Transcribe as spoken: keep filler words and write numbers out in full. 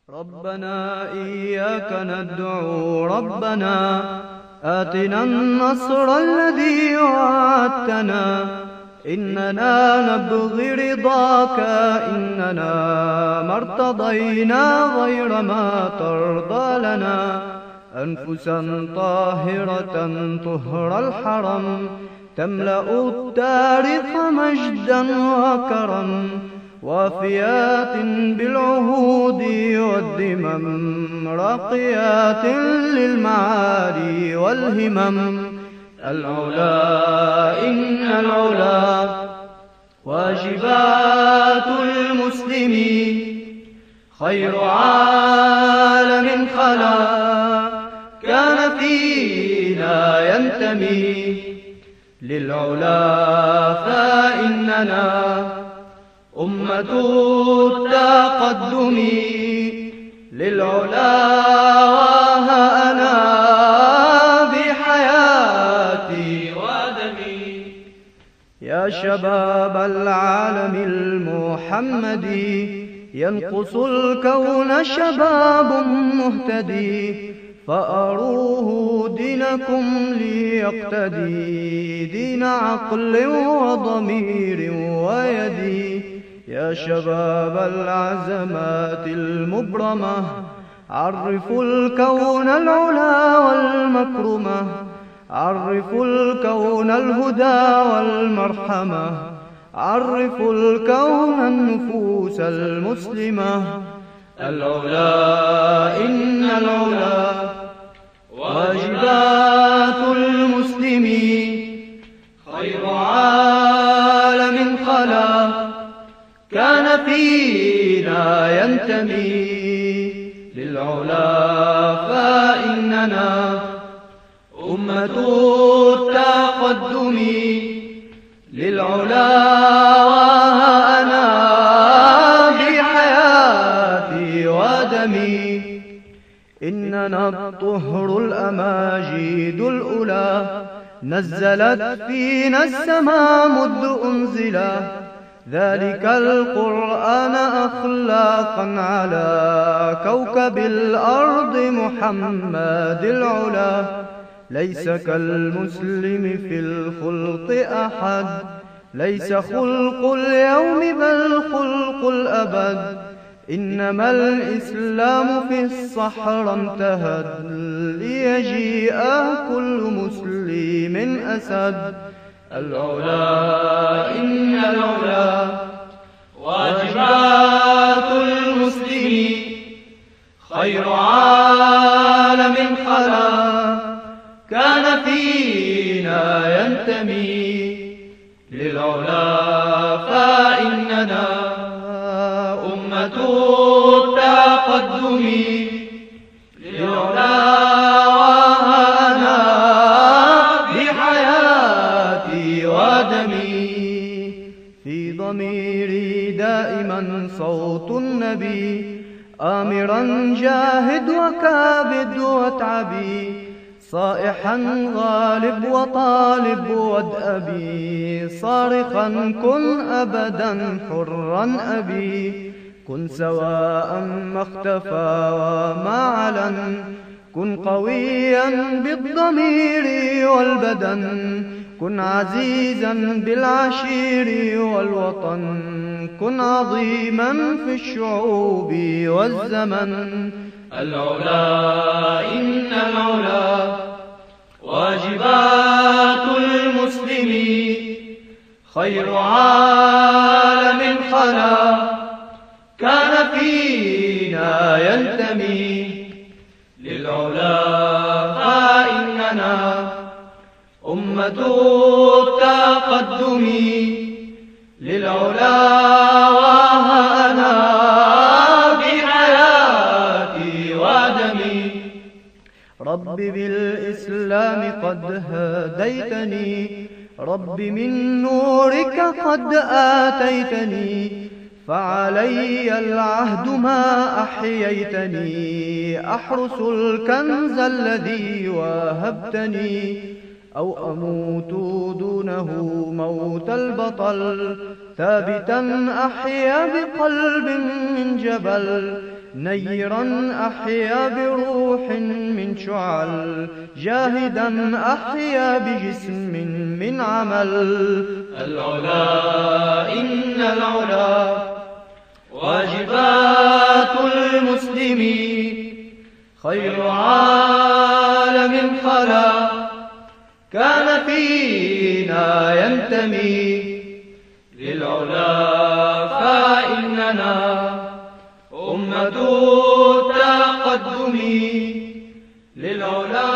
ربنا إياك ندعو ربنا آتنا النصر الذي وعدتنا إننا نبغي رضاك إننا ما ارتضينا غير ما ترضى لنا أنفسا طاهرة طهر الحرم تملأ التاريخ مجدا وكرم وافيات بالعهود والذمم راقيات للمعالي والهمم العلا إن العلا واجبات المسلمين خير عالم خلا كان فينا ينتمي للعلا فإننا أمة التقدم للعلا وها أنا بحياتي ودمي يا شباب العالم المحمدي ينقص الكون شباب مهتدي فأروه دينكم ليقتدي دين عقل وضمير ويدي يا شباب العزمات المبرمة عرفوا الكون العلا والمكرمة عرفوا الكون الهدى والمرحمة عرفوا الكون النفوس المسلمة العلا إن العلا واجبات المسلمين خير عالم خلا كان فينا ينتمي للعلا فإننا أمة التقدم للعلا وها أنا بحياتي ودمي إننا الطهر الأماجيد الأولى نزلت فينا السماء مذ أنزلا ذلك القرآن أخلاقا على كوكب الأرض محمد العلا ليس كالمسلم في الخلق أحد ليس خلق اليوم بل خلق الأبد إنما الإسلام في الصحراء انتهت ليجيء كل مسلم أسد العلا إن العلا واجبات المسلمين خير عالم خلا كان فينا ينتمي للعلا فإننا أمة التقدم للعلا وها أنا بحياتي ودمي في ضميري دائما صوت النبي آمرا جاهد وكابد واتعبي صائحا غالب وطالب وادأبي صارخا كن أبدا حرا أبي كن سواء ما اختفى وما علن كن قويا بالضمير والبدن كن عزيزا بالعشير والوطن كن عظيما في الشعوب والزمن العلا إن العلا واجبات المسلمين خير عالم خلا كان فينا ينتمي للعلا فإننا أمة التقدم للعلا وها أنا بحياتي ودمي رب بالإسلام قد هديتني رب من نورك قد آتيتني فعلي العهد ما أحييتني أحرس الكنز الذي وهبتني أو أموت دونه موت البطل ثابتا أحيا بقلب من جبل نيرا أحيا بروح من شعل، جاهدا أحيا بجسم من عمل. العلا إن العلا واجبات المسلمين، خير عالم خلا كان فينا ينتمي للعلا، فإننا أمة التقدم للعلا.